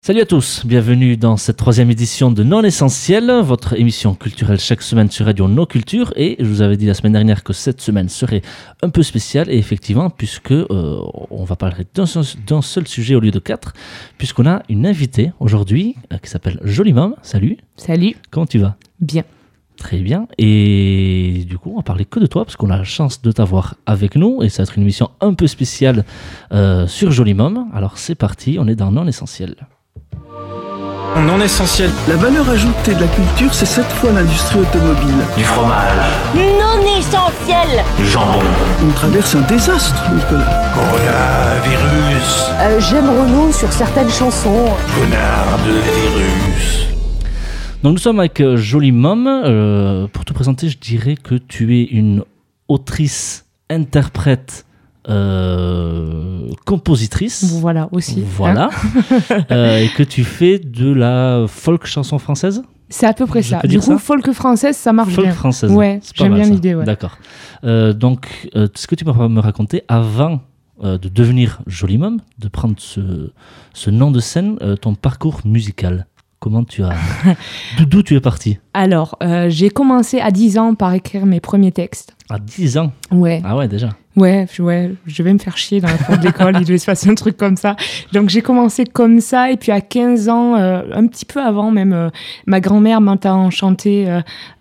Salut à tous, bienvenue dans cette troisième édition de Non Essentiel, votre émission culturelle chaque semaine sur Radio No Culture. Et je vous avais dit la semaine dernière que cette semaine serait un peu spéciale, et effectivement, puisque on va parler d'un seul sujet au lieu de 4, puisqu'on a une invitée aujourd'hui qui s'appelle Jolie Mom. Salut. Salut. Comment tu vas ? Bien. Très bien, et du coup on va parler que de toi parce qu'on a la chance de t'avoir avec nous et ça va être une émission un peu spéciale sur Jolie Mom. Alors c'est parti, on est dans Non Essentiel. Non essentiel. La valeur ajoutée de la culture, c'est cette fois l'industrie automobile. Du fromage. Non essentiel. Du jambon. On traverse un désastre, Nicolas. Coronavirus. J'aime Renaud sur certaines chansons. Connard de virus. Donc nous sommes avec Jolie Mom. Pour te présenter, je dirais que tu es une autrice, interprète, compositrice. Voilà, aussi. Voilà. Et que tu fais de la folk chanson française. C'est à peu près ça. peux Du dire coup, ça folk française, ça marche Folk bien. française. Ouais, c'est pas j'aime mal, bien ça. l'idée. Ouais. D'accord. Donc, est-ce que tu peux me raconter, avant de devenir Jolie Mom, de prendre ce nom de scène, ton parcours musical ? Comment tu as... D'où tu es parti ? Alors, j'ai commencé à 10 ans par écrire mes premiers textes. À 10 ans ? Ouais. Ah ouais, déjà. Ouais, je vais me faire chier dans la cour de l'école, il devait se passer un truc comme ça. Donc j'ai commencé comme ça, et puis à 15 ans, un petit peu avant même, ma grand-mère m'entend chanter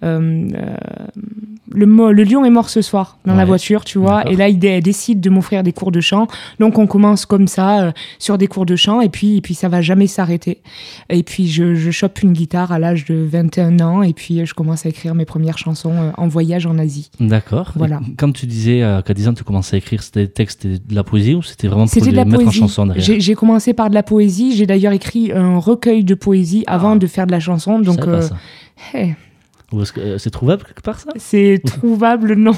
le lion est mort ce soir dans la voiture, tu vois. D'accord. Et là, elle décide de m'offrir des cours de chant. Donc on commence comme ça, sur des cours de chant, et puis ça va jamais s'arrêter. Et puis je chope une guitare à l'âge de 21 ans, et puis je commence à écrire mes premières chansons en voyage en Asie. D'accord. Voilà. Et quand tu disais qu'à 10 ans, tu commençais à écrire, c'était des textes, c'était de la poésie, ou c'était vraiment pour C'était de les la mettre en poésie. chanson derrière ? J'ai commencé par de la poésie. J'ai d'ailleurs écrit un recueil de poésie avant de faire de la chanson. Je Donc, savais pas ça. hey, Ou est-ce que c'est trouvable quelque part, ça ? c'est trouvable, non.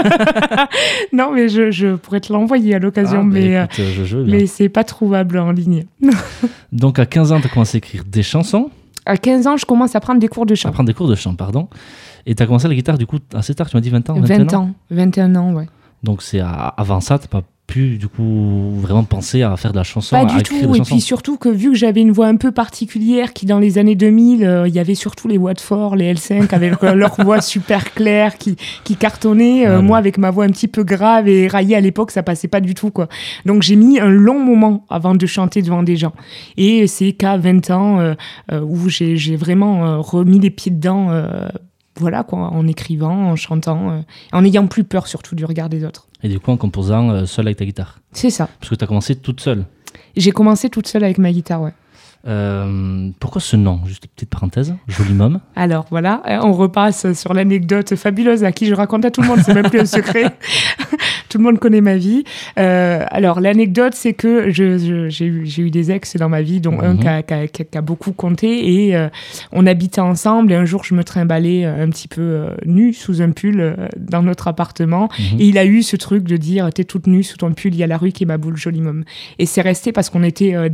Non, mais je pourrais te l'envoyer à l'occasion, Écoute, je veux bien. mais c'est pas trouvable en ligne. Donc à 15 ans, tu as commencé à écrire des chansons, À 15 ans, je commence à prendre des cours de chant. à prendre des cours de chant, pardon. Et tu as commencé la guitare, du coup, assez tard, tu m'as dit 20 ans, 20 ans. 21 ans, ouais. Donc c'est avant ça, tu n'as pas pu, du coup, vraiment penser à faire de la chanson, Pas à du écrire tout. des Et chansons. puis surtout que vu que j'avais une voix un peu particulière, qui dans les années 2000, il y avait surtout les Watford, les L5 avec leur voix super claire qui cartonnaient. Ouais, Moi, avec ma voix un petit peu grave et raillée à l'époque, ça passait pas du tout, quoi. Donc j'ai mis un long moment avant de chanter devant des gens. Et c'est qu'à 20 ans où j'ai vraiment remis les pieds dedans. Voilà, quoi, en écrivant, en chantant, en n'ayant plus peur surtout du regard des autres. Et du coup, en composant seul avec ta guitare. C'est ça. Parce que tu as commencé toute seule. J'ai commencé toute seule avec ma guitare, ouais. Pourquoi ce nom ? Juste une petite parenthèse, Jolie Mom. Alors voilà, on repasse sur l'anecdote fabuleuse à qui je raconte à tout le monde, c'est même plus un secret. Tout le monde connaît ma vie. Alors l'anecdote, c'est que j'ai eu des ex dans ma vie, dont un qui a beaucoup compté, et on habitait ensemble, et un jour je me trimballais un petit peu nue sous un pull dans notre appartement, et il a eu ce truc de dire « t'es toute nue sous ton pull, il y a la rue qui est ma boule, Jolie Mom ». Et c'est resté parce qu'on était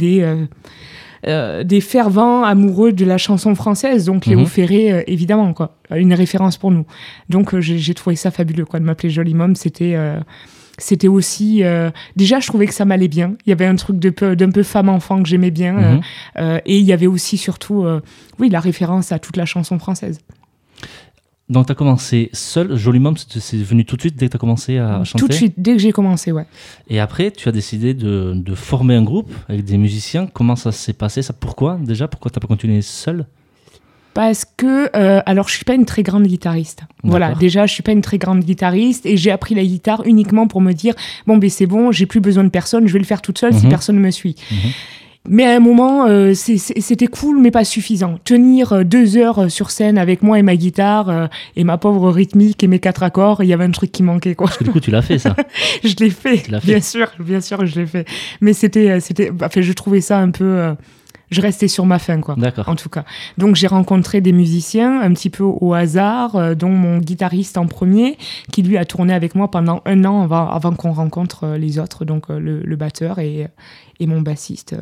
des fervents amoureux de la chanson française, donc Léo Ferré, évidemment, quoi, une référence pour nous. Donc j'ai trouvé ça fabuleux, quoi, de m'appeler Jolie Mom. C'était aussi... déjà, je trouvais que ça m'allait bien. Il y avait un truc d'un peu femme-enfant que j'aimais bien. Et il y avait aussi, surtout, la référence à toute la chanson française. Donc tu as commencé seule, Jolie Mom, c'est venu tout de suite dès que tu as commencé à chanter ? Tout de suite, dès que j'ai commencé, ouais. Et après, tu as décidé de former un groupe avec des musiciens. Comment ça s'est passé ça ? Pourquoi déjà ? Pourquoi tu n'as pas continué seule ? Parce que, alors, je suis pas une très grande guitariste. Voilà, déjà, je suis pas une très grande guitariste, et j'ai appris la guitare uniquement pour me dire, bon, ben c'est bon, j'ai plus besoin de personne, je vais le faire toute seule si personne ne me suit. Mais à un moment, c'était cool, mais pas suffisant. Tenir 2 heures sur scène avec moi et ma guitare, et ma pauvre rythmique et mes 4 accords, il y avait un truc qui manquait, quoi. Parce que du coup, tu l'as fait, ça. Je l'ai fait, Tu l'as fait. bien sûr, je l'ai fait. Mais je trouvais ça un peu... je restais sur ma faim, quoi. D'accord. En tout cas. Donc, j'ai rencontré des musiciens un petit peu au hasard, dont mon guitariste en premier, qui lui a tourné avec moi pendant 1 an avant qu'on rencontre les autres, donc le batteur et mon bassiste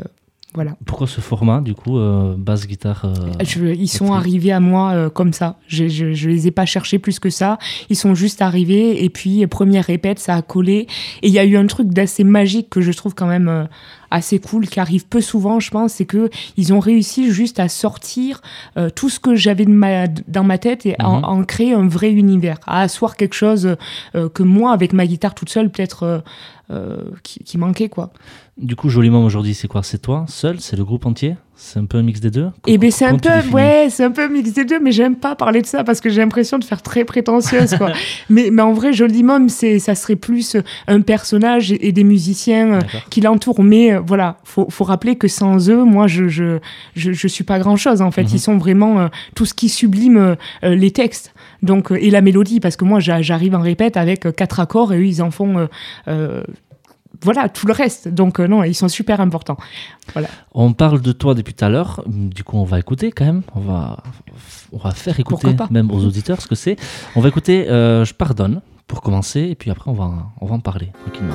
Voilà. Pourquoi ce format, du coup, basse, guitare Ils sont arrivés à moi comme ça. Je les ai pas cherchés plus que ça. Ils sont juste arrivés et puis première répète, ça a collé. Et il y a eu un truc d'assez magique que je trouve quand même assez cool, qui arrive peu souvent, je pense, c'est que ils ont réussi juste à sortir tout ce que j'avais dans ma tête et en créer un vrai univers, à asseoir quelque chose que moi, avec ma guitare toute seule, peut-être qui manquait, quoi. Du coup, Joliment aujourd'hui, c'est quoi? C'est toi seul? C'est le groupe entier? C'est un peu un mix des deux? Eh ben c'est un peu un mix des deux, mais j'aime pas parler de ça parce que j'ai l'impression de faire très prétentieuse, quoi. mais en vrai, Joliment, ça serait plus un personnage et des musiciens qui l'entourent. Mais voilà, faut rappeler que sans eux, moi, je suis pas grand chose en fait. Ils sont vraiment tout ce qui sublime les textes. Donc et la mélodie, parce que moi, j'arrive en répète avec 4 accords et eux, ils en font. Voilà, tout le reste. Donc non, ils sont super importants. Voilà. On parle de toi depuis tout à l'heure. Du coup, on va écouter quand même. On va faire écouter même aux auditeurs ce que c'est. On va écouter Je pardonne pour commencer. Et puis après, on va en parler tranquillement.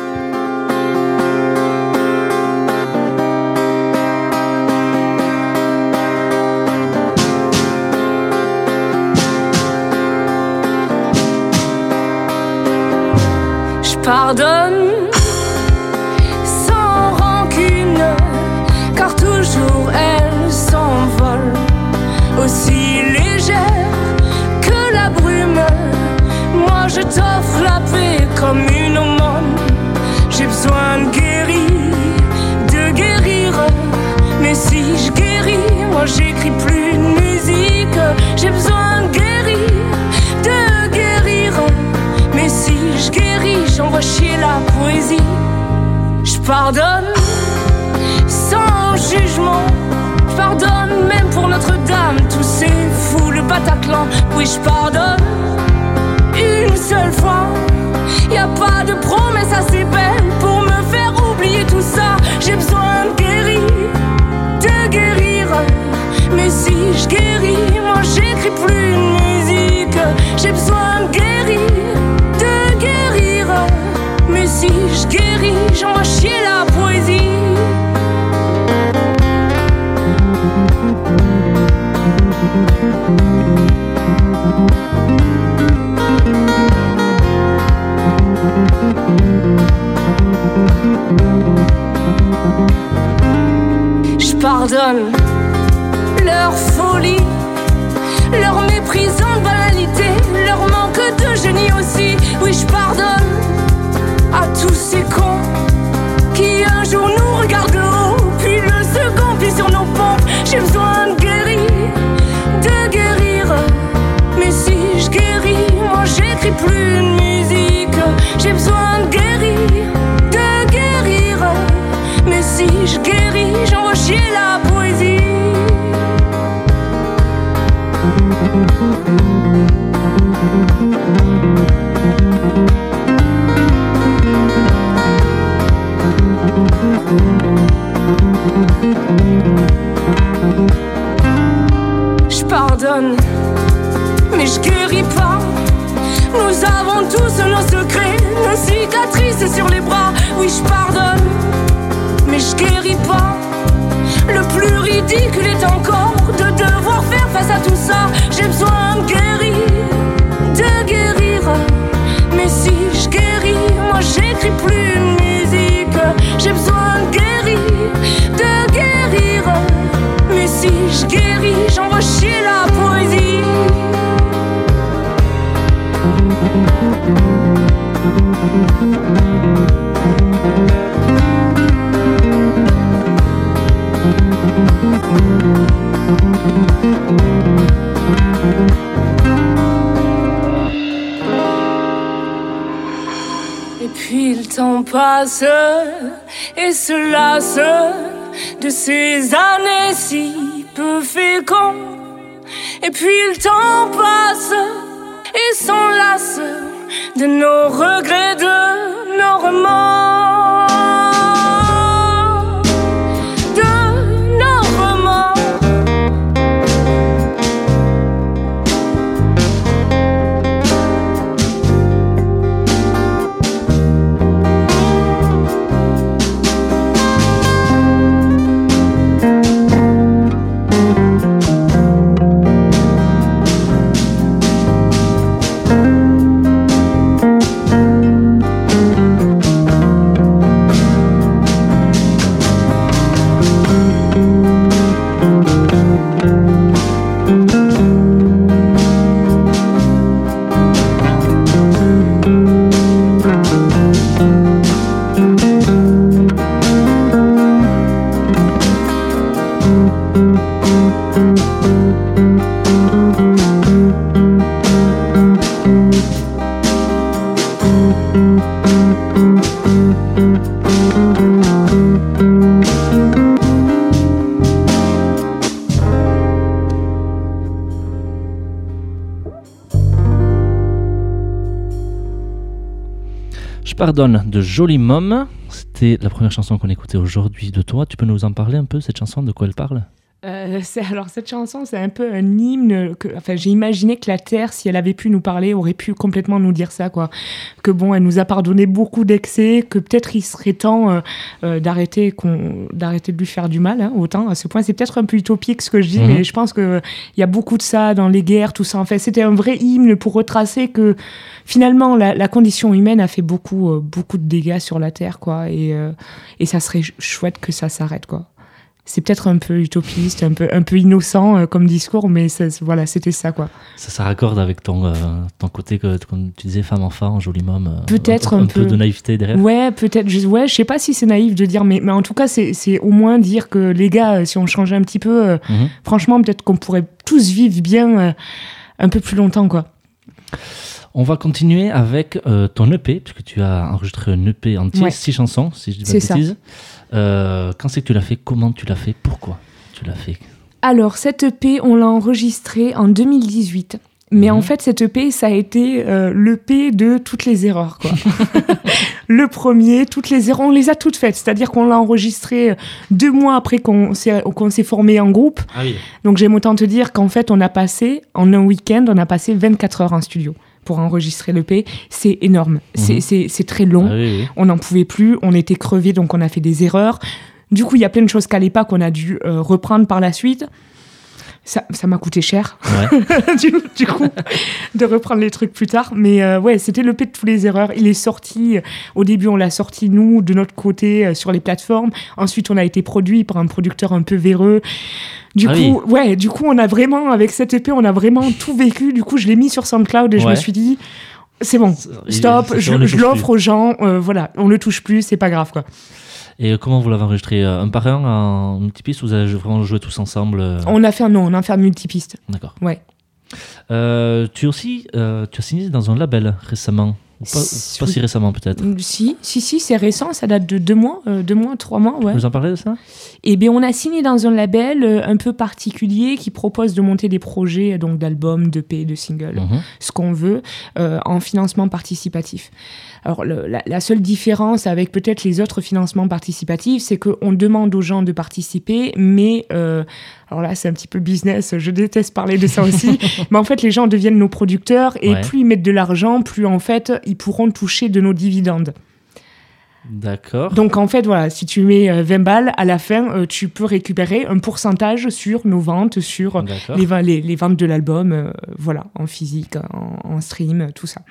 Je pardonne sans rancune, car toujours elle s'envole, aussi légère que la brume. Moi je t'offre la paix comme une aumône. J'ai besoin de guérir, mais si je guéris, moi j'écris plus de musique. J'ai besoin de guérir, mais si je guéris, j'envoie chier la poésie. Je pardonne sans jugement. Je pardonne même pour Notre-Dame, tous ces fous, le Bataclan. Oui, je pardonne une seule fois. Y a pas de promesse assez belle pour me faire oublier tout ça. J'ai besoin de guérir, mais si je guéris, moi j'écris plus de musique. J'ai besoin de guérir, mais si je guéris, j'envoie chier la poésie. Je pardonne leur folie, leur méprisante banalité, leur manque de génie aussi. Oui, je pardonne à tous ces cons qui un jour nous regardent de haut, puis le second pied sur nos pompes. J'ai besoin de guérir, mais si je guéris, moi j'écris plus de musique. J'ai besoin de guérir, mais si je guéris, j'envoie chier la poésie. Je pardonne, mais je guéris pas. Nous avons tous nos secrets, nos cicatrices sur les bras. Oui, je pardonne, mais je guéris pas. Le plus ridicule est encore de devoir faire face à tout ça. J'ai besoin de guérir, mais si je guéris, moi j'écris plus de musique. J'ai besoin de guérir, mais si je guéris, j'envoie chier la poésie. Et puis le temps passe et se lasse de ces années si peu fécondes. Et puis le temps passe et s'enlace de nos regrets, de nos remords, de nos remords. pardonne de Jolie Môme. C'était la première chanson qu'on écoutait aujourd'hui de toi. Tu peux nous en parler un peu, cette chanson, de quoi elle parle ? Alors cette chanson, c'est un peu un hymne. J'ai imaginé que la Terre, si elle avait pu nous parler, aurait pu complètement nous dire ça, quoi. Que bon, elle nous a pardonné beaucoup d'excès, que peut-être il serait temps d'arrêter de lui faire du mal, hein, autant. À ce point, c'est peut-être un peu utopique ce que je dis, mais je pense qu'il y a beaucoup de ça dans les guerres, tout ça. En fait, c'était un vrai hymne pour retracer que finalement, la condition humaine a fait beaucoup de dégâts sur la Terre, quoi. Et ça serait chouette que ça s'arrête, quoi. C'est peut-être un peu utopiste, un peu innocent comme discours, mais voilà, c'était ça, quoi. Ça raccorde avec ton côté, comme tu disais, femme-enfant, Jolie Môme. Peut-être un peu de naïveté derrière. Ouais, peut-être. Je sais pas si c'est naïf de dire, mais en tout cas, c'est au moins dire que les gars, si on changeait un petit peu, franchement, peut-être qu'on pourrait tous vivre bien un peu plus longtemps, quoi. On va continuer avec ton EP, puisque tu as enregistré un EP entier, 6 chansons, si je dis pas de bêtises. Quand c'est que tu l'as fait ? Comment tu l'as fait ? Pourquoi tu l'as fait ? Alors, cette EP, on l'a enregistrée en 2018. Mais en fait, cette EP, ça a été l'EP de toutes les erreurs, quoi. Le premier, toutes les erreurs, on les a toutes faites. C'est-à-dire qu'on l'a enregistré 2 mois après qu'on s'est formé en groupe. Ah oui. Donc, j'aime autant te dire qu'en fait, en un week-end, on a passé 24 heures en studio pour enregistrer l'EP. C'est énorme. C'est très long. Ah oui. On n'en pouvait plus. On était crevés, donc on a fait des erreurs. Du coup, il y a plein de choses qui n'allaient pas qu'on a dû reprendre par la suite. Ça m'a coûté cher, du coup, de reprendre les trucs plus tard. Mais c'était l'EP de toutes les erreurs. Il est sorti, au début, on l'a sorti, nous, de notre côté, sur les plateformes. Ensuite, on a été produit par un producteur un peu véreux. Du coup, on a vraiment, avec cette EP, on a vraiment tout vécu. Du coup, je l'ai mis sur SoundCloud et je me suis dit, c'est bon, stop, je l'offre aux gens, voilà, on le touche plus, c'est pas grave, quoi. Et comment vous l'avez enregistré ? Un par un en multipiste ou vous avez vraiment joué tous ensemble ? On a fait un multipiste. D'accord. Ouais. Tu as signé dans un label récemment. Pas si récemment peut-être. Si, c'est récent, ça date de 2 mois, 3 mois. Ouais. Vous en parlez de ça ? Eh bien, on a signé dans un label un peu particulier qui propose de monter des projets donc d'albums, d'EP, de singles, ce qu'on veut, en financement participatif. Alors, la seule différence avec peut-être les autres financements participatifs, c'est qu'on demande aux gens de participer, mais... alors là, c'est un petit peu business, je déteste parler de ça aussi, mais en fait, les gens deviennent nos producteurs et plus ils mettent de l'argent, plus en fait, ils pourront toucher de nos dividendes. D'accord. Donc en fait, voilà, si tu mets 20 balles, à la fin, tu peux récupérer un pourcentage sur nos ventes, sur les ventes de l'album, voilà, en physique, en stream, tout ça.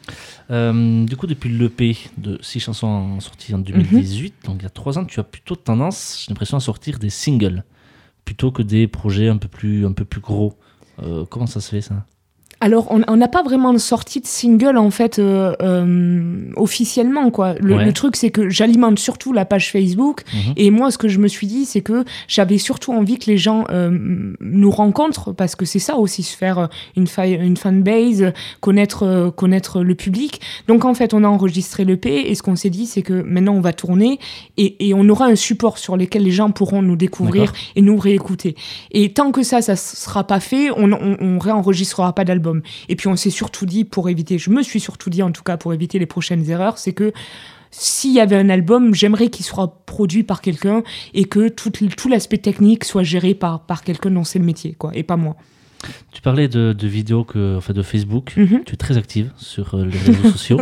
Du coup, depuis l'EP de 6 chansons sorties en 2018, donc il y a 3 ans, tu as plutôt tendance, j'ai l'impression, à sortir des singles plutôt que des projets un peu plus gros. Comment ça se fait, ça ? Alors, on n'a pas vraiment de sortie de single, en fait, officiellement, quoi. Le truc, c'est que j'alimente surtout la page Facebook. Et moi, ce que je me suis dit, c'est que j'avais surtout envie que les gens nous rencontrent, parce que c'est ça aussi, se faire une fanbase, connaître le public. Donc, en fait, on a enregistré l'EP, et ce qu'on s'est dit, c'est que maintenant, on va tourner, et on aura un support sur lequel les gens pourront nous découvrir et nous réécouter. Et tant que ça sera pas fait, on réenregistrera pas d'album. Et puis on s'est surtout dit, je me suis surtout dit en tout cas pour éviter les prochaines erreurs, c'est que s'il y avait un album, j'aimerais qu'il soit produit par quelqu'un et que tout l'aspect technique soit géré par quelqu'un dont c'est le métier, quoi, et pas moi. Tu parlais de vidéos de Facebook. Tu es très active sur les réseaux sociaux.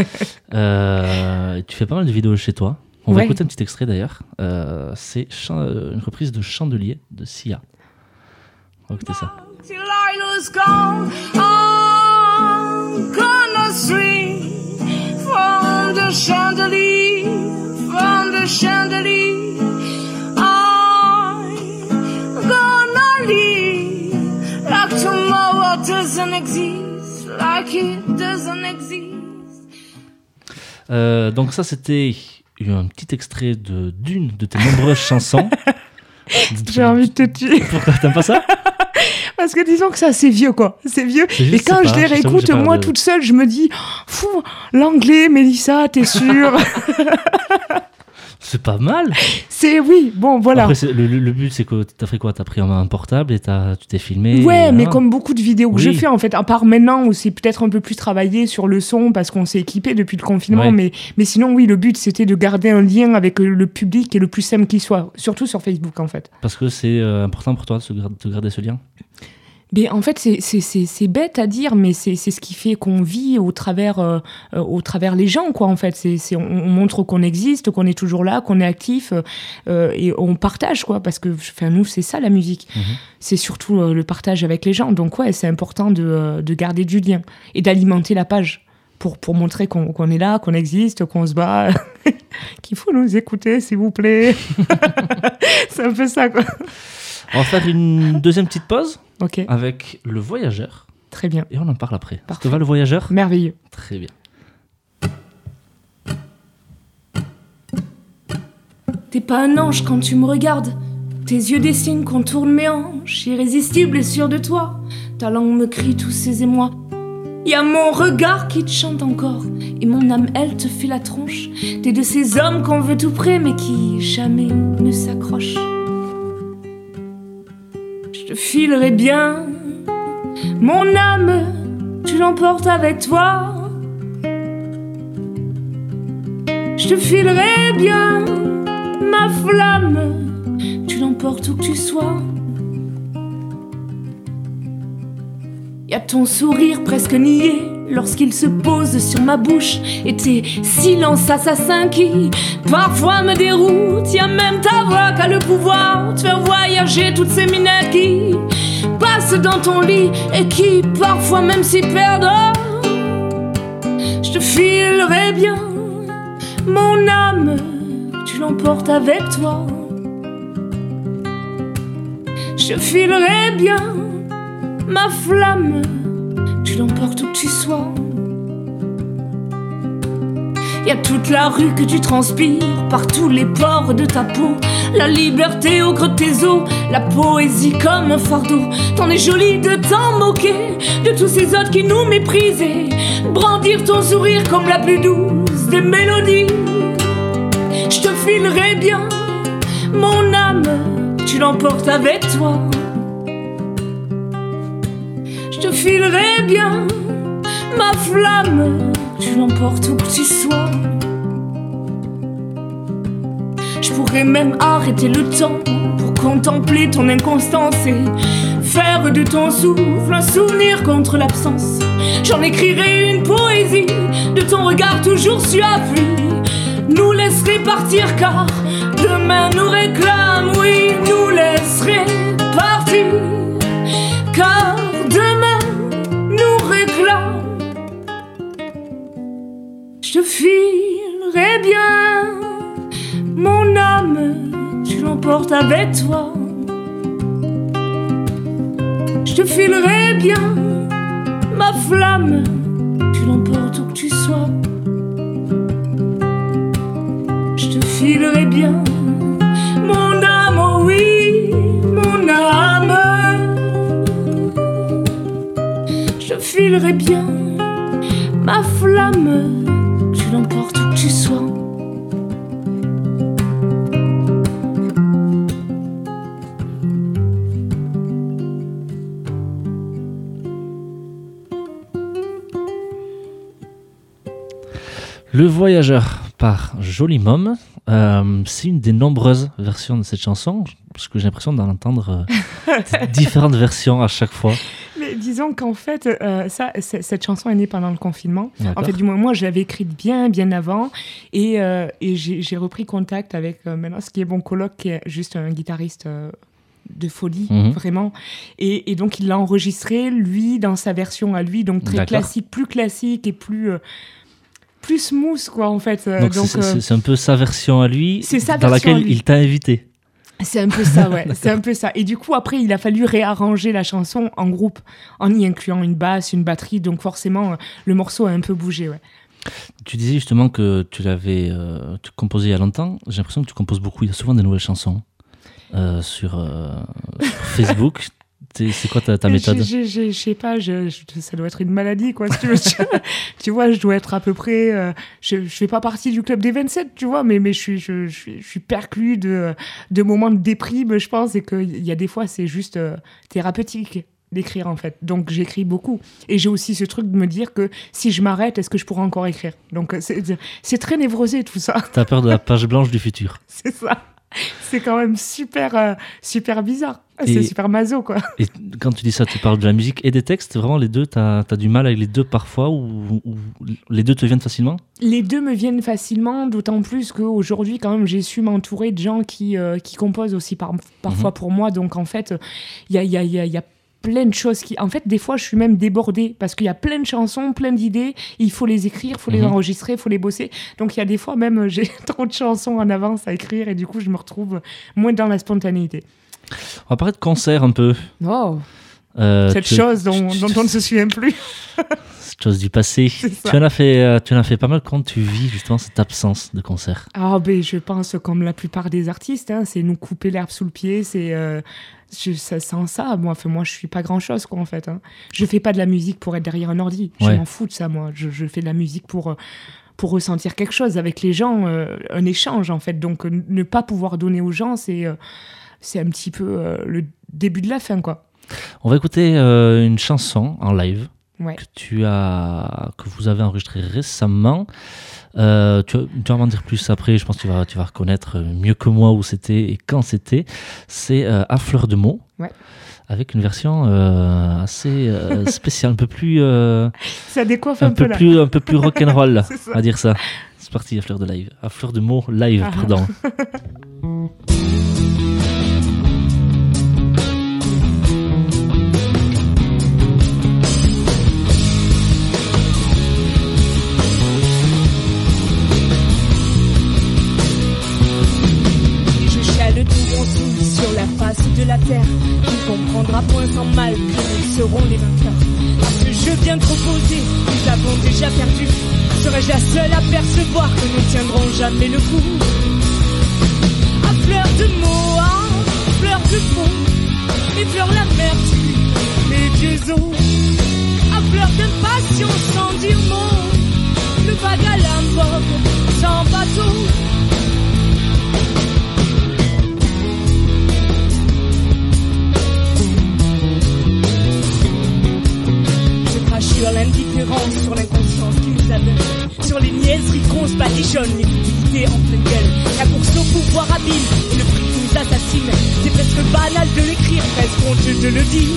Tu fais pas mal de vidéos chez toi. On va écouter un petit extrait d'ailleurs. C'est une reprise de Chandelier de Sia. On va écouter ça. Till I lose gone, I'm gonna swing from the chandelier, I'm gonna leave like tomorrow doesn't exist, like it doesn't exist. Donc ça, c'était un petit extrait d'une de tes nombreuses chansons. J'ai envie de te tuer. Pourquoi t'aimes pas ça ? Parce que disons que ça, c'est vieux, quoi. C'est vieux. Et quand je les réécoute, moi, toute seule, je me dis, fou, l'anglais, Mélissa, t'es sûre ? C'est pas mal. Oui, bon, voilà. Après, le but, c'est que t'as fait quoi? T'as pris un portable et tu t'es filmé. Ouais, mais voilà. comme beaucoup de vidéos que Oui. je fais, en fait, à part maintenant où c'est peut-être un peu plus travaillé sur le son parce qu'on s'est équipé depuis le confinement, Ouais. mais sinon, oui, le but, c'était de garder un lien avec le public et le plus simple qu'il soit, surtout sur Facebook, en fait. Parce que c'est important pour toi de garder ce lien. Mais en fait, c'est bête à dire, mais c'est ce qui fait qu'on vit au travers les gens, quoi, en fait. On montre qu'on existe, qu'on est toujours là, qu'on est actif, et on partage, quoi, parce que, nous, c'est ça, la musique. C'est surtout le partage avec les gens. Donc, ouais, c'est important de garder du lien et d'alimenter la page pour montrer qu'on est là, qu'on existe, qu'on se bat, qu'il faut nous écouter, s'il vous plaît. C'est un peu ça, quoi. On va faire une deuxième petite pause Ok, avec Le Voyageur. très bien. Et on en parle après. Ça Parfait. te va, Le Voyageur? Merveilleux. Très bien. T'es pas un ange quand tu me regardes. Tes yeux dessinent, contournent mes hanches. Irrésistible et sûr de toi. Ta langue me crie tous ces émois. Y a mon regard qui te chante encore. Et mon âme, elle te fait la tronche. T'es de ces hommes qu'on veut tout près, mais qui jamais ne s'accrochent. Je te filerai bien mon âme, tu l'emportes avec toi. Je te filerai bien ma flamme, tu l'emportes où que tu sois. Y'a ton sourire presque niais lorsqu'il se pose sur ma bouche, et tes silences assassins qui parfois me déroutent. Y'a même ta voix qui a le pouvoir de faire voyager toutes ces minettes qui passent dans ton lit et qui parfois même s'y perdent. Je te filerai bien mon âme, tu l'emportes avec toi. Je te filerai bien ma flamme, tu l'emportes où que tu sois. Y'a toute la rue que tu transpires, par tous les pores de ta peau. La liberté au creux de tes os, la poésie comme un fardeau. T'en es jolie de t'en moquer de tous ces autres qui nous méprisent, et brandir ton sourire comme la plus douce des mélodies. Je te filerai bien mon âme, tu l'emportes avec toi. Je te filerai bien ma flamme, tu l'emportes où que tu sois. Je pourrais même arrêter le temps pour contempler ton inconstance et faire de ton souffle un souvenir contre l'absence. J'en écrirai une poésie de ton regard toujours suave, nous laisserait partir car demain nous réclame. Oui, nous laisserait partir car demain nous réclame. Je te filerai bien mon âme, tu l'emportes avec toi. Je te filerai bien ma flamme, tu l'emportes où que tu sois. Je te filerai bien mon âme, oh oui, mon âme. Je te filerai bien ma flamme, tu l'emportes où que tu sois. Le Voyageur par Jolie Môme. C'est une des nombreuses versions de cette chanson, parce que j'ai l'impression d'en entendre différentes versions à chaque fois. Mais disons qu'en fait, cette chanson est née pendant le confinement. D'accord. En fait, du moins, moi, je l'avais écrite bien avant. Et j'ai repris contact avec maintenant ce qui est mon coloc, qui est juste un guitariste de folie, vraiment. Et donc, il l'a enregistré, lui, dans sa version à lui. Donc, très D'accord. classique, plus classique et plus smooth, quoi, en fait. Donc c'est un peu sa version à lui, c'est sa dans version à laquelle lui. il t'a invité. C'est un peu ça, ouais. C'est un peu ça. Et du coup, après, il a fallu réarranger la chanson en groupe, en y incluant une basse, une batterie. Donc forcément, le morceau a un peu bougé, ouais. Tu disais justement que tu l'avais composé il y a longtemps. J'ai l'impression que tu composes beaucoup. Il y a souvent des nouvelles chansons sur Facebook. C'est quoi ta méthode? Je sais pas, ça doit être une maladie, quoi. Si tu veux. Tu vois, je dois être à peu près. Je fais pas partie du club des 27, tu vois, mais je suis perclus de moments de déprime, je pense, et qu'il y a des fois, c'est juste thérapeutique d'écrire, en fait. Donc, j'écris beaucoup. Et j'ai aussi ce truc de me dire que si je m'arrête, est-ce que je pourrais encore écrire? Donc, c'est très névrosé, tout ça. T'as peur de la page blanche du futur. C'est ça. C'est quand même super bizarre. C'est super maso, quoi. Et quand tu dis ça, tu parles de la musique et des textes. Vraiment, les deux, t'as du mal avec les deux parfois ou les deux te viennent facilement? Les deux me viennent facilement, d'autant plus qu'aujourd'hui, quand même, j'ai su m'entourer de gens qui composent aussi parfois pour moi. Donc, en fait, il y a plein de choses en fait, des fois, je suis même débordée parce qu'il y a plein de chansons, plein d'idées. Il faut les écrire, il faut les enregistrer, il faut les bosser. Donc, il y a des fois, même, j'ai trop de chansons en avance à écrire et du coup, je me retrouve moins dans la spontanéité. On va parler de concert un peu. Oh, cette chose dont on ne se souvient plus. Cette chose du passé. Tu en as fait pas mal quand tu vis justement cette absence de concert. Ah, ben, je pense comme la plupart des artistes, hein, c'est nous couper l'herbe sous le pied, sans ça, moi je suis pas grand chose, quoi, en fait. Hein. Je fais pas de la musique pour être derrière un ordi. Je m'en fous de ça, moi. Je fais de la musique pour ressentir quelque chose avec les gens, un échange, en fait. Donc, ne pas pouvoir donner aux gens, c'est un petit peu le début de la fin, quoi. On va écouter une chanson en live que vous avez enregistrée récemment. Tu vas m'en dire plus après. Je pense que tu vas reconnaître mieux que moi où c'était et quand c'était. C'est À fleur de mots. Ouais. Avec une version assez spéciale, un peu plus... ça décoiffe un peu là. Un peu plus rock'n'roll, on va dire ça. C'est parti, À fleur de mots live, pardon. De la terre, tu comprendras point sans mal que nous serons les vainqueurs. À ce jeu bien trop posé, nous avons déjà perdu. Serais-je la seule à percevoir que nous tiendrons jamais le coup? À fleur de mots, à fleur de peau, effleure l'amertume, mes vieux os. À fleur d'impatience sans dire mot, le vague à la vogue sans bateau. Sur l'indifférence, sur l'inconscience qui nous aveugle, sur les niaiseries qu'on se badigeonne, les futilités en pleine gueule, la course au pouvoir habile et le prix qui nous assassine. C'est presque banal de l'écrire, presque honteux de le dire.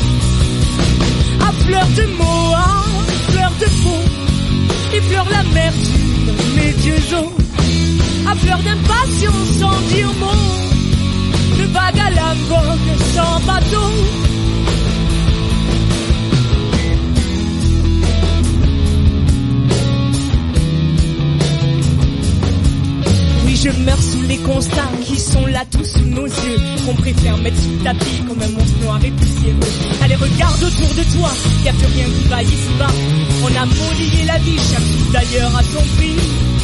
À fleur de mots, à fleur de peau, effleure l'amertume, mes vieux os. À fleur d'impatience sans dire mot, le vague à la vogue sans bateau. Je meurs sous les constats qui sont là tous sous nos yeux, qu'on préfère mettre sous le tapis comme un monstre noir et poussiéreux. Allez, regarde autour de toi, y a plus rien qui va ici-bas. On a modifié la vie, chaque chose d'ailleurs à son prix.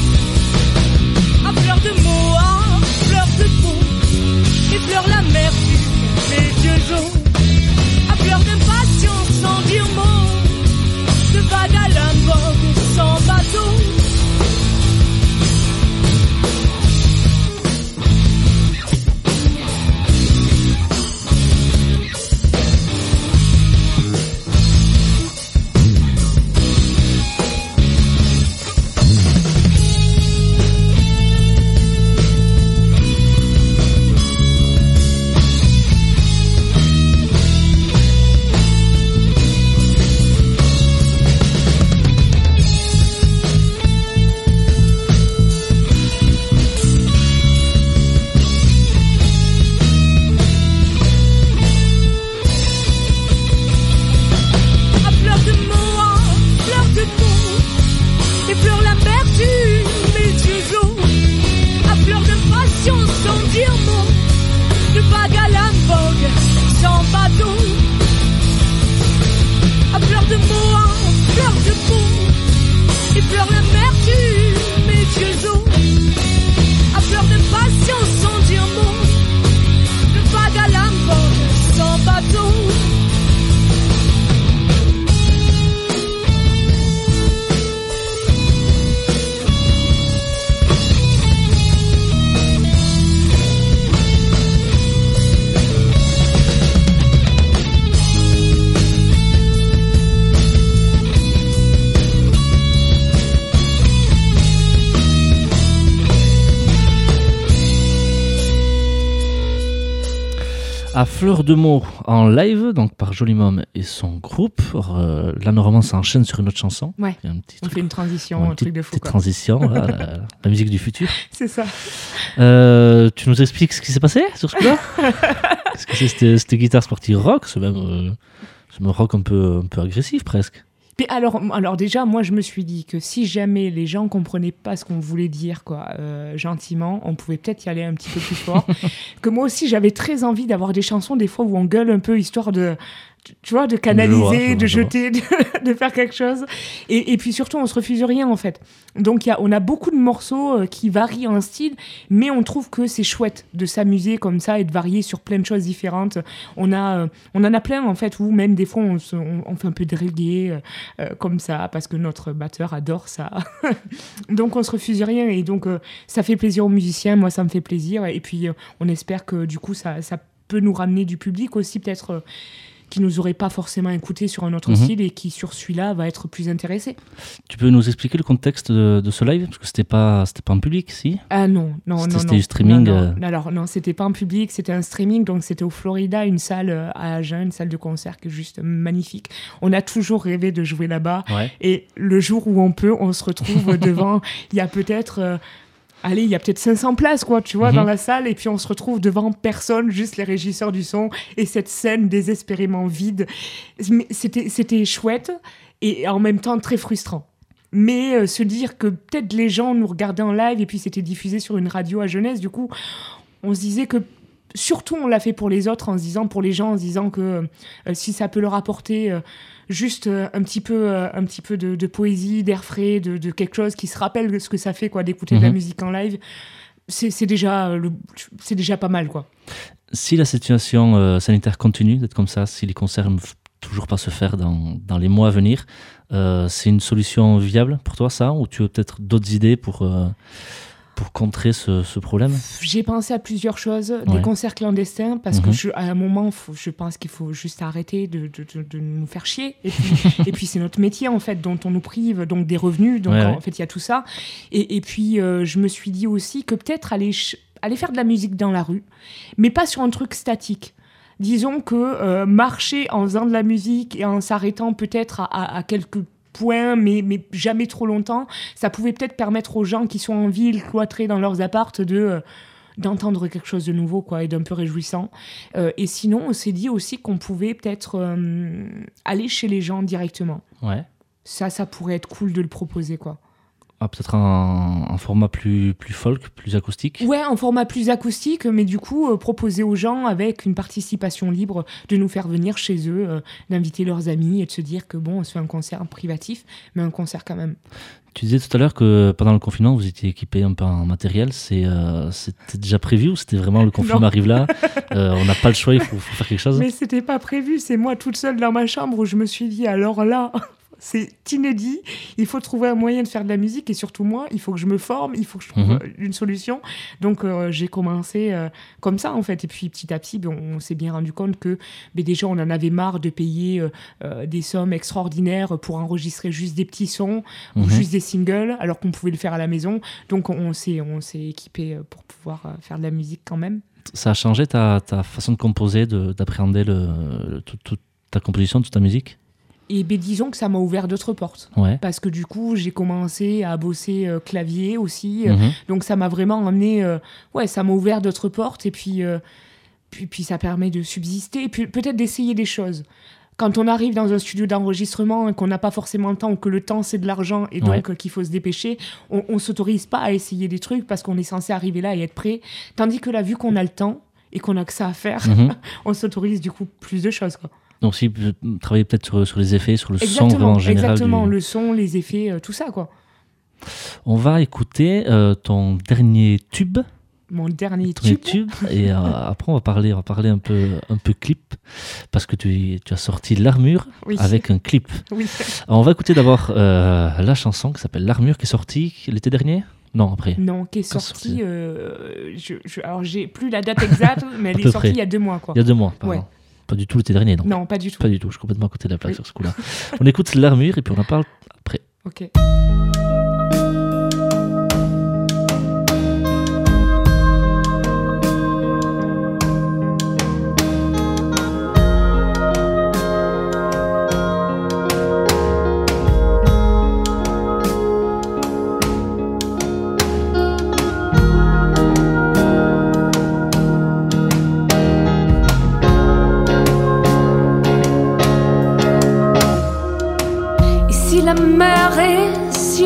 À fleur de mots, à fleur de peau, effleure l'amertume, mes vieux os. À fleur d'impatience sans dire mot, de vague à la vogue sans bateau. À fleur de mots en live, donc par Joli Môme et son groupe. Alors, là, normalement, ça enchaîne sur une autre chanson. Ouais. Il y a un petit On truc, fait une transition, un truc de fou. petite Quoi. transition, voilà, la musique du futur. C'est ça. Tu nous expliques ce qui s'est passé sur ce coup-là? Qu'est-ce que c'est cette guitare sportive rock? C'est même rock un peu agressif presque. Et alors déjà, moi, je me suis dit que si jamais les gens comprenaient pas ce qu'on voulait dire, quoi, gentiment, on pouvait peut-être y aller un petit peu plus fort. Que moi aussi, j'avais très envie d'avoir des chansons, des fois, où on gueule un peu, histoire de... Tu vois, de canaliser, de jeter, de faire quelque chose. Et puis surtout, on se refuse rien, en fait. Donc, on a beaucoup de morceaux qui varient en style, mais on trouve que c'est chouette de s'amuser comme ça et de varier sur plein de choses différentes. On en a plein, en fait, où même des fois, on fait un peu de reggae, comme ça, parce que notre batteur adore ça. Donc, on se refuse rien. Et donc, ça fait plaisir aux musiciens. Moi, ça me fait plaisir. Et puis, on espère que, du coup, ça peut nous ramener du public aussi, peut-être... qui nous aurait pas forcément écouté sur un autre style et qui sur celui-là va être plus intéressé. Tu peux nous expliquer le contexte de ce live? Parce que c'était pas en public, si? Ah non. C'était du streaming. Non. Alors non, c'était pas en public, c'était un streaming, donc c'était au Florida, une salle à Agen, une salle de concert qui est juste magnifique. On a toujours rêvé de jouer là-bas, et le jour où on peut, on se retrouve devant. Il y a peut-être il y a peut-être 500 places, quoi, tu vois, dans la salle, et puis on se retrouve devant personne, juste les régisseurs du son, et cette scène désespérément vide. Mais c'était chouette, et en même temps très frustrant. Mais se dire que peut-être les gens nous regardaient en live, et puis c'était diffusé sur une radio à Genève, du coup, on se disait que surtout on l'a fait pour les autres, en se disant que si ça peut leur apporter... juste un petit peu de poésie, d'air frais, de quelque chose qui se rappelle ce que ça fait, quoi, d'écouter de la musique en live, c'est déjà pas mal, quoi. Si la situation sanitaire continue d'être comme ça, si les concerts ne vont toujours pas se faire dans les mois à venir, c'est une solution viable pour toi, ça? Ou tu as peut-être d'autres idées pour contrer ce problème? J'ai pensé à plusieurs choses, des concerts clandestins, parce que à un moment, je pense qu'il faut juste arrêter de nous faire chier. Et puis c'est notre métier, en fait, dont on nous prive, donc des revenus. Donc en fait, il y a tout ça. Et puis, je me suis dit aussi que peut-être aller faire de la musique dans la rue, mais pas sur un truc statique. Disons que marcher en faisant de la musique et en s'arrêtant peut-être à quelques point, mais jamais trop longtemps, ça pouvait peut-être permettre aux gens qui sont en ville, cloîtrés dans leurs appartes, d'entendre quelque chose de nouveau, quoi, et d'un peu réjouissant. Et sinon, on s'est dit aussi qu'on pouvait peut-être aller chez les gens directement. Ouais. Ça pourrait être cool de le proposer, quoi. Ah, peut-être un format plus folk, plus acoustique? Ouais, un format plus acoustique, mais du coup, proposer aux gens, avec une participation libre, de nous faire venir chez eux, d'inviter leurs amis et de se dire que bon, on se fait un concert privatif, mais un concert quand même. Tu disais tout à l'heure que pendant le confinement, vous étiez équipé un peu en matériel. C'était déjà prévu ou c'était vraiment le confinement arrive là, on n'a pas le choix, il faut faire quelque chose? Mais c'était pas prévu, c'est moi toute seule dans ma chambre où je me suis dit, alors là... C'est inédit, il faut trouver un moyen de faire de la musique et surtout moi, il faut que je me forme, il faut que je trouve une solution. Donc j'ai commencé comme ça en fait et puis petit à petit on s'est bien rendu compte que déjà on en avait marre de payer des sommes extraordinaires pour enregistrer juste des petits sons ou juste des singles alors qu'on pouvait le faire à la maison. Donc on s'est équipé pour pouvoir faire de la musique quand même. Ça a changé ta façon de composer, d'appréhender toute ta composition, toute ta musique? Et disons que ça m'a ouvert d'autres portes. Parce que du coup, j'ai commencé à bosser clavier aussi. Donc ça m'a vraiment amené... ça m'a ouvert d'autres portes. Et puis ça permet de subsister. Et puis peut-être d'essayer des choses. Quand on arrive dans un studio d'enregistrement et qu'on n'a pas forcément le temps, ou que le temps c'est de l'argent et donc qu'il faut se dépêcher, on ne s'autorise pas à essayer des trucs parce qu'on est censé arriver là et être prêt. Tandis que là, vu qu'on a le temps et qu'on a que ça à faire, on s'autorise du coup plus de choses, quoi. Donc aussi travailler peut-être sur les effets, sur le son vraiment en général. Exactement, le son, les effets, tout ça, quoi. On va écouter ton dernier tube. Mon dernier tube. Et après on va parler un peu clip, parce que tu as sorti L'Armure avec un clip. Oui. Alors, on va écouter d'abord la chanson qui s'appelle L'Armure, qui est sortie l'été dernier. Non, après. Non, qui est sortie. Alors j'ai plus la date exacte, mais elle est sortie il y a 2 mois, quoi. Il y a 2 mois, pardon. Ouais. Pas du tout l'été dernier, donc. Non, pas du tout. Pas du tout, je suis complètement à côté de la plaque sur ce coup-là. On écoute L'Armure et puis on en parle après. Ok.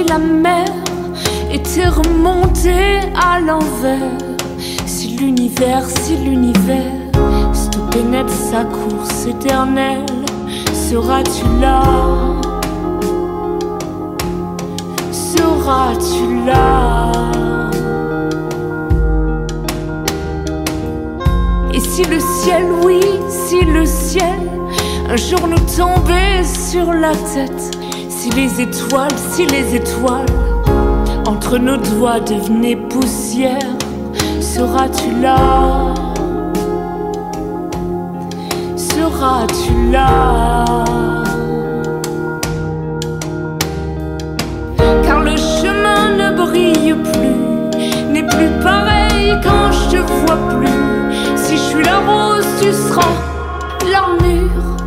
la mer était remontée à l'envers, si l'univers stoppait net sa course éternelle, seras-tu là? Seras-tu là? Et si le ciel, oui, si le ciel un jour nous tombait sur la tête, si les étoiles entre nos doigts devenaient poussière, seras-tu là? Seras-tu là? Car le chemin ne brille plus, n'est plus pareil quand je te vois plus. Si je suis la rose, tu seras l'armure.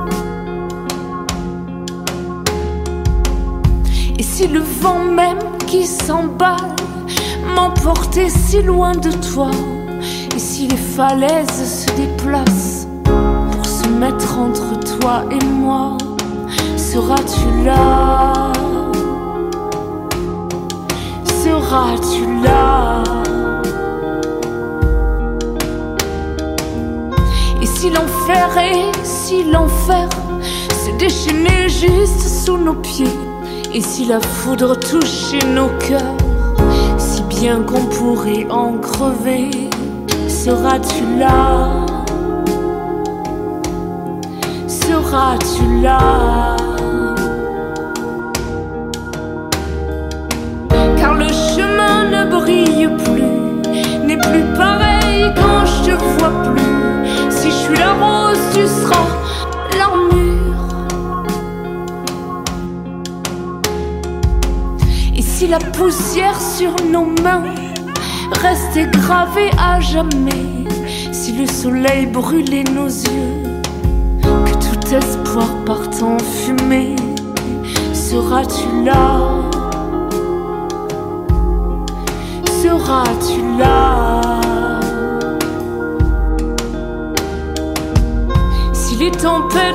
Et si le vent même qui s'emballe m'emportait si loin de toi, et si les falaises se déplacent pour se mettre entre toi et moi, seras-tu là? Seras-tu là? Et si l'enfer se déchaînait juste sous nos pieds, et si la foudre touchait nos cœurs, si bien qu'on pourrait en crever, seras-tu là? Seras-tu là? Car le chemin ne brille plus, n'est plus pareil quand je te vois plus. Si je suis la rose, tu seras l'armure. Et si la poussière sur nos mains restait gravée à jamais, si le soleil brûlait nos yeux, que tout espoir parte en fumée, seras-tu là? Seras-tu là? Si les tempêtes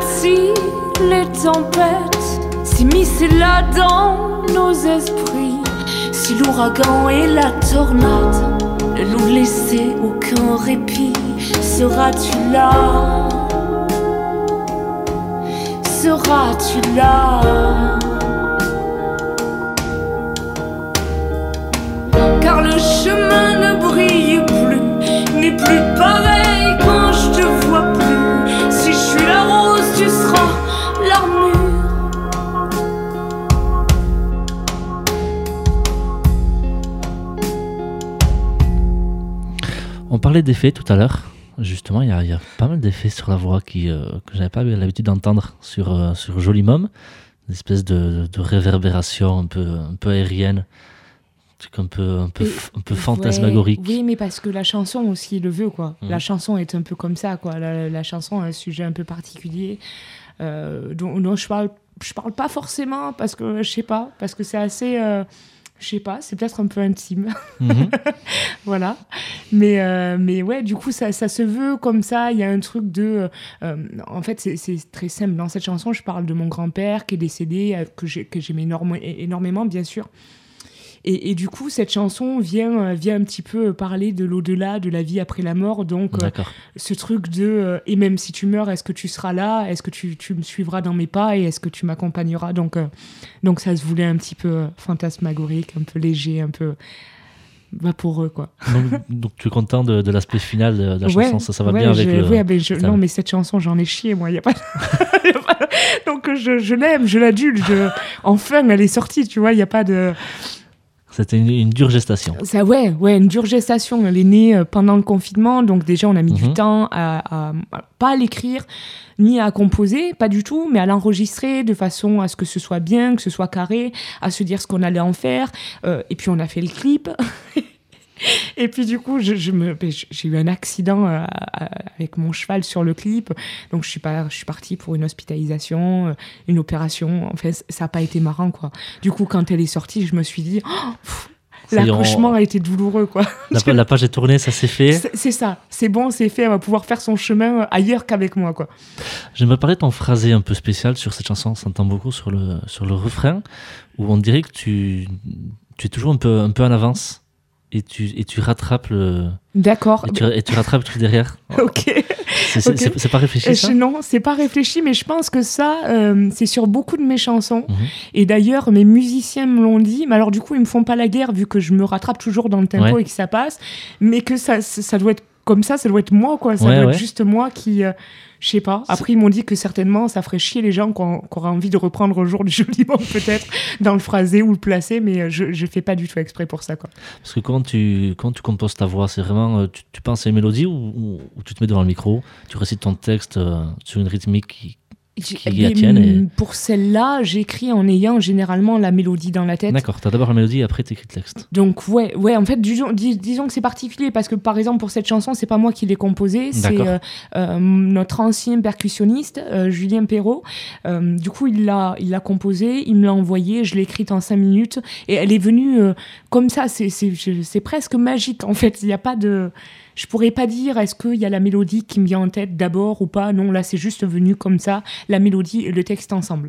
s'immiscent là dans nos esprits, si l'ouragan et la tornade ne nous laissaient aucun répit, seras-tu là? Seras-tu là? Car le chemin ne brille plus, n'est plus pareil quand je te vois plus. Si je suis la rose, tu seras l'armure. On parlait d'effets tout à l'heure. Justement, il y a pas mal d'effets sur la voix que j'avais pas eu l'habitude d'entendre sur Joli Môme. Une espèce de réverbération un peu aérienne. Un peu fantasmagorique. Ouais, oui, mais parce que la chanson aussi le veut, quoi. La chanson est un peu comme ça, quoi. La chanson a un sujet un peu particulier. dont je parle pas forcément parce que je sais pas, parce que c'est assez je sais pas, c'est peut-être un peu intime. Voilà. Mais ouais, du coup, ça se veut comme ça. Il y a un truc de... en fait, c'est très simple. Dans cette chanson, je parle de mon grand-père qui est décédé, que j'aimais énormément, bien sûr. Et du coup, cette chanson vient un petit peu parler de l'au-delà, de la vie après la mort. Donc, ce truc de... et même si tu meurs, est-ce que tu seras là ? Est-ce que tu me suivras dans mes pas ? Et est-ce que tu m'accompagneras ? Donc, ça se voulait un petit peu fantasmagorique, un peu léger, un peu vaporeux, quoi. Donc tu es content de l'aspect final de la chanson, ça va bien avec le... Non, mais cette chanson, j'en ai chié, moi. Y a pas... Donc, je l'aime, je l'adule. Enfin, elle est sortie, tu vois, il n'y a pas de... C'était une dure gestation. Ça, ouais, une dure gestation. Elle est née pendant le confinement, donc déjà on a mis du temps à pas à l'écrire, ni à composer, pas du tout, mais à l'enregistrer de façon à ce que ce soit bien, que ce soit carré, à se dire ce qu'on allait en faire. Et puis on a fait le clip. Et puis du coup, j'ai eu un accident avec mon cheval sur le clip, donc je suis partie pour une hospitalisation, une opération. En fait, ça n'a pas été marrant, quoi. Du coup, quand elle est sortie, je me suis dit, Ça y est, L'accouchement a été douloureux, quoi. la page est tournée, ça s'est fait. C'est ça, c'est bon, c'est fait, elle va pouvoir faire son chemin ailleurs qu'avec moi, quoi. J'aimerais parler de ton phrasé un peu spécial sur cette chanson. On s'entend beaucoup sur le refrain, où on dirait que tu es toujours un peu en avance et tu rattrapes D'accord. et tu rattrapes le truc derrière. Ok. C'est pas réfléchi, ça? Non, c'est pas réfléchi, mais je pense que ça, c'est sur beaucoup de mes chansons. Mhm. Et d'ailleurs, mes musiciens me l'ont dit. Mais alors, du coup, ils me font pas la guerre vu que je me rattrape toujours dans le tempo Ouais. et que ça passe. Mais que ça doit être comme ça doit être moi, quoi. Ça Ouais, doit ouais. être juste moi qui. Je sais pas. Après, ils m'ont dit que certainement, ça ferait chier les gens qui auraient envie de reprendre au jour du joliment, peut-être, dans le phrasé ou le placé, mais je fais pas du tout exprès pour ça, quoi. Parce que quand tu composes ta voix, c'est vraiment tu penses à une mélodie ou tu te mets devant le micro, tu récites ton texte sur une rythmique qui est la tienne et... Pour celle-là, j'écris en ayant généralement la mélodie dans la tête. D'accord, t'as d'abord la mélodie et après t'écris le texte. Donc ouais, en fait, disons que c'est particulier parce que par exemple pour cette chanson, c'est pas moi qui l'ai composée, c'est notre ancien percussionniste Julien Perrault. Du coup, il l'a composée, il me l'a envoyée, je l'ai écrite en 5 minutes et elle est venue comme ça. C'est presque magique en fait. Il y a pas de, je pourrais pas dire est-ce qu'il y a la mélodie qui me vient en tête d'abord ou pas. Non, là c'est juste venu comme ça, la mélodie et le texte ensemble.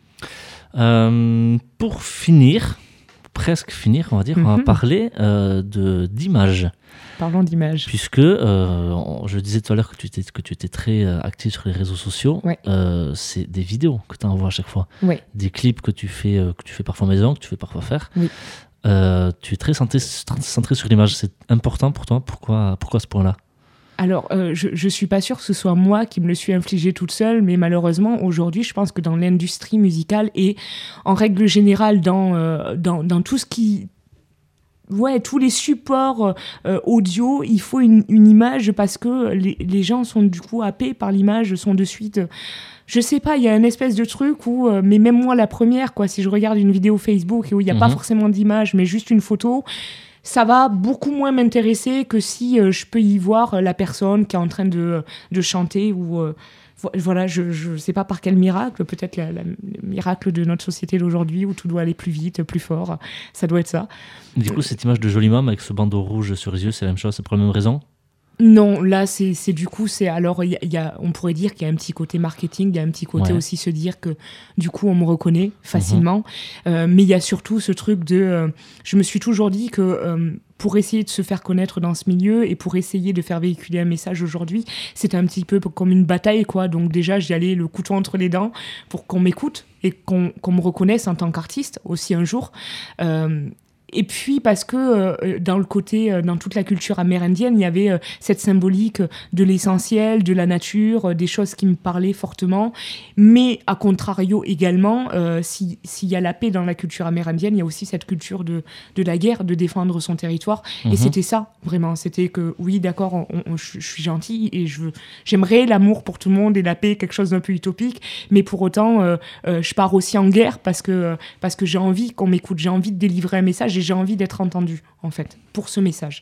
Pour finir, presque finir, on va dire, on va parler d'images. Parlons d'images. Puisque, je disais tout à l'heure que tu étais très active sur les réseaux sociaux, Ouais. c'est des vidéos que tu envoies à chaque fois, Ouais. des clips que tu fais parfois maison, que tu fais parfois faire. Oui. Tu es très centré sur l'image, c'est important pour toi, pourquoi ce point-là? Alors, je suis pas sûre que ce soit moi qui me le suis infligé toute seule, mais malheureusement, aujourd'hui, je pense que dans l'industrie musicale et en règle générale dans tout ce qui... Ouais, tous les supports audio, il faut une image parce que les gens sont du coup happés par l'image, sont de suite... je sais pas, il y a une espèce de truc où... mais même moi, la première, quoi, si je regarde une vidéo Facebook et où il n'y a pas forcément d'image, mais juste une photo... ça va beaucoup moins m'intéresser que si je peux y voir la personne qui est en train de chanter ou voilà, je sais pas par quel miracle, peut-être le miracle de notre société d'aujourd'hui où tout doit aller plus vite, plus fort, ça doit être ça. Du coup, cette image de jolie maman avec ce bandeau rouge sur les yeux, c'est la même chose, c'est pour la même raison? Non, là, c'est du coup, alors, on pourrait dire qu'il y a un petit côté marketing, il y a un petit côté aussi se dire que, du coup, on me reconnaît facilement. Mais il y a surtout ce truc de... je me suis toujours dit que pour essayer de se faire connaître dans ce milieu et pour essayer de faire véhiculer un message aujourd'hui, c'était un petit peu comme une bataille, quoi. Donc déjà, j'y allais le couteau entre les dents pour qu'on m'écoute et qu'on me reconnaisse en tant qu'artiste aussi un jour. Et puis parce que dans toute la culture amérindienne, il y avait cette symbolique de l'essentiel, de la nature, des choses qui me parlaient fortement. Mais à contrario également, s'il y a la paix dans la culture amérindienne, il y a aussi cette culture de la guerre, de défendre son territoire. Et c'était ça, vraiment. C'était que oui, d'accord, je suis gentille et j'aimerais l'amour pour tout le monde et la paix, quelque chose d'un peu utopique. Mais pour autant, je pars aussi en guerre parce que j'ai envie qu'on m'écoute, j'ai envie de délivrer un message et j'ai envie d'être entendue, en fait, pour ce message.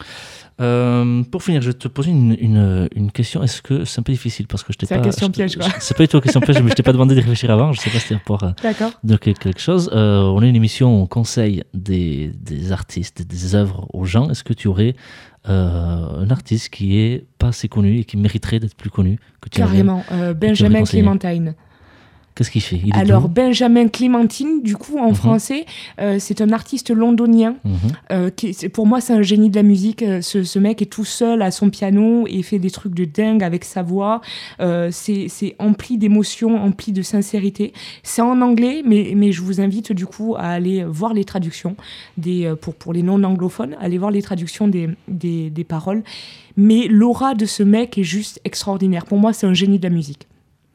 Pour finir, je vais te poser une question. Est-ce que c'est un peu difficile parce que je t'ai pas... C'est la question piège, quoi. C'est pas du tout la question piège, mais je t'ai pas demandé de réfléchir avant. Je sais pas si tu pour dire quelque chose. On a une émission où on conseille des artistes, des œuvres aux gens. Est-ce que tu aurais un artiste qui est pas assez connu et qui mériterait d'être plus connu que tu Carrément. Benjamin Clémentine. Qu'est-ce qu'il fait? Alors, Benjamin Clémentine, du coup, en français, c'est un artiste londonien. Pour moi, c'est un génie de la musique. Ce mec est tout seul à son piano et fait des trucs de dingue avec sa voix. C'est empli d'émotions, empli de sincérité. C'est en anglais, mais je vous invite, du coup, à aller voir les traductions. Pour les non-anglophones, aller voir les traductions des paroles. Mais l'aura de ce mec est juste extraordinaire. Pour moi, c'est un génie de la musique.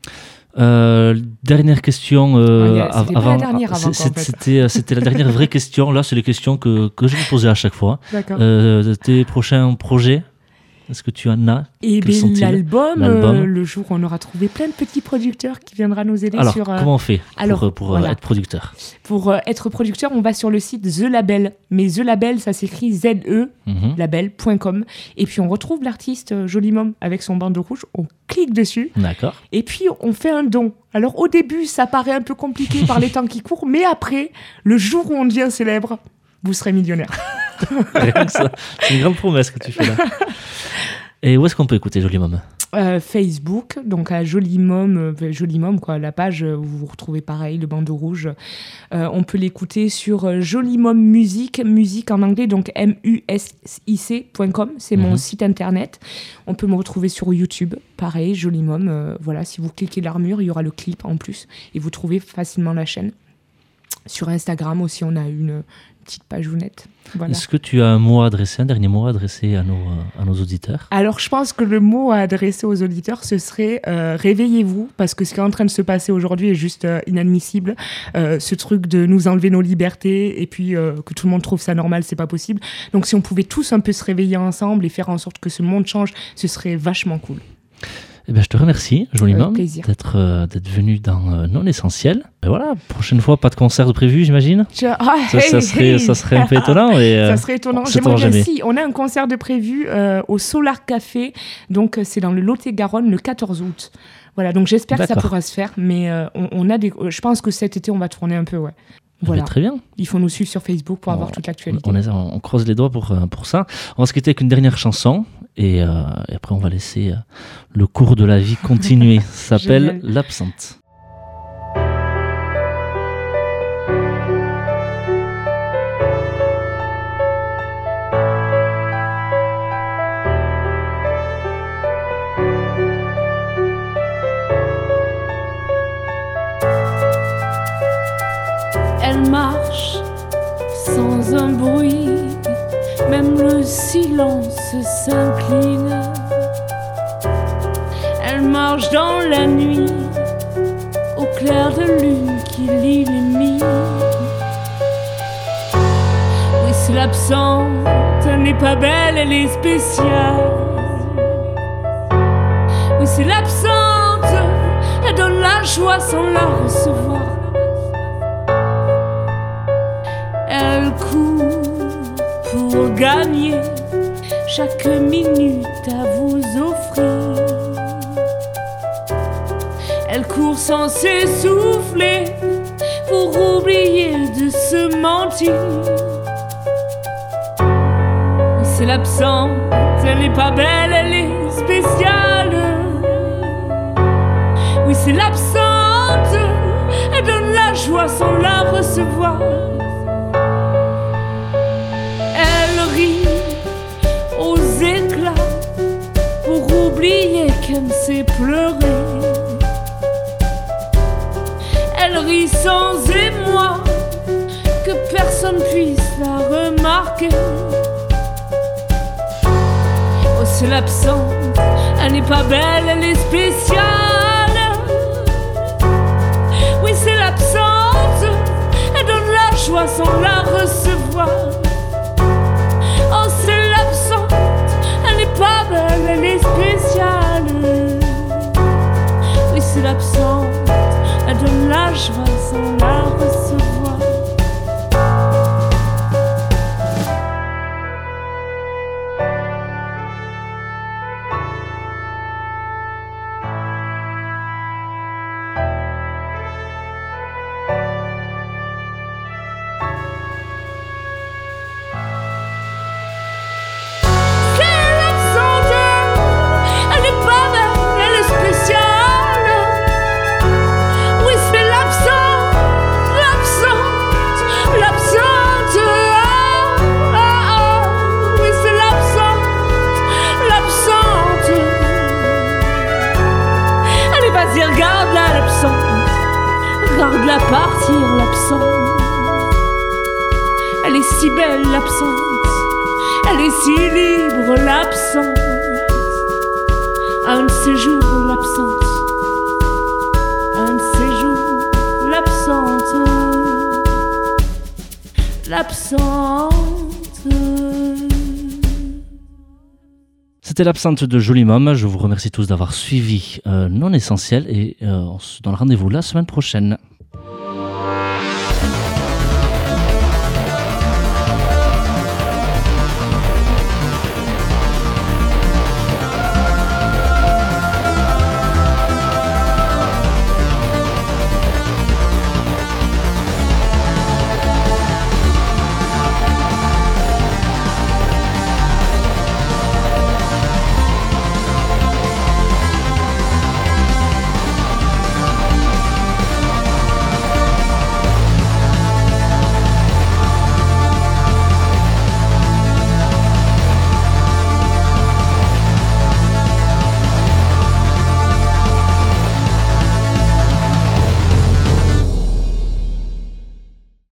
Dernière question c'était pas la dernière avant, c'était la dernière vraie question. Là, c'est les questions que je vous posais à chaque fois. D'accord. Tes prochains projets, est-ce que tu en as? Et l'album, le jour où on aura trouvé plein de petits producteurs qui viendra nous aider. Alors, sur... comment on fait pour être producteur? Pour être producteur, on va sur le site The Label. Mais The Label, ça s'écrit ZE, label.com. Et puis, on retrouve l'artiste Jolie Mom avec son bandeau rouge. On clique dessus. D'accord. Et puis, on fait un don. Alors, au début, ça paraît un peu compliqué par les temps qui courent. Mais après, le jour où on devient célèbre, vous serez millionnaire. Rien que ça. C'est une grande promesse que tu fais là. Et où est-ce qu'on peut écouter Jolie Môme ? Facebook, donc à Jolie Môme, quoi, la page où vous retrouvez pareil, le bandeau rouge. On peut l'écouter sur Jolie Môme musique en anglais, donc music.com, c'est mon site internet. On peut me retrouver sur YouTube, pareil, Jolie Môme. Voilà, si vous cliquez l'armure, il y aura le clip en plus et vous trouvez facilement la chaîne. Sur Instagram aussi, on a une petite pageounette. Voilà. Est-ce que tu as un dernier mot à adresser à nos auditeurs ? Alors, je pense que le mot à adresser aux auditeurs, ce serait réveillez-vous, parce que ce qui est en train de se passer aujourd'hui est juste inadmissible. Ce truc de nous enlever nos libertés et puis que tout le monde trouve ça normal, c'est pas possible. Donc, si on pouvait tous un peu se réveiller ensemble et faire en sorte que ce monde change, ce serait vachement cool. Eh bien, je te remercie, Jolie Môme, plaisir. d'être venue dans Non Essentiel. Et voilà, prochaine fois, pas de concert de prévu, j'imagine. Ça serait un peu étonnant. Ça serait étonnant. J'aimerais bien si. On a un concert de prévu au Solar Café, donc c'est dans le Lot-et-Garonne le 14 août. Voilà, donc j'espère que ça pourra se faire, mais on a je pense que cet été, on va tourner un peu, ouais. Voilà. Très bien. Il faut nous suivre sur Facebook pour avoir toute l'actualité. On croise les doigts pour ça. On va se quitter avec une dernière chanson et après on va laisser le cours de la vie continuer. Ça s'appelle L'Absente. Elle marche sans un bruit, même le silence s'incline. Elle marche dans la nuit, au clair de lune qui l'illumine. Oui, c'est l'absente, elle n'est pas belle, elle est spéciale. Oui, c'est l'absente, elle donne la joie sans la recevoir. Elle court pour gagner chaque minute à vous offrir. Elle court sans s'essouffler pour oublier de se mentir. Oui, c'est l'absente, elle n'est pas belle, elle est spéciale. Oui, c'est l'absente, elle donne la joie sans la recevoir. Aux éclats pour oublier qu'elle sait pleurer. Elle rit sans émoi, que personne puisse la remarquer. Oh, c'est l'absente, elle n'est pas belle, elle est spéciale. Oui, c'est l'absente, elle donne la joie sans la recevoir. Oh, c'est l'absente, elle n'est pas belle, elle est spéciale. Oui, c'est l'absente, elle donne la joie sans la recevoir. Regarde-la partir, l'absente. Elle est si belle, l'absente. Elle est si libre, l'absente. Un de ces jours, l'absente. Un de ces jours, l'absente. L'absente. C'était l'absente de Jolie Môme. Je vous remercie tous d'avoir suivi Non Essentiel et on se donne rendez-vous la semaine prochaine.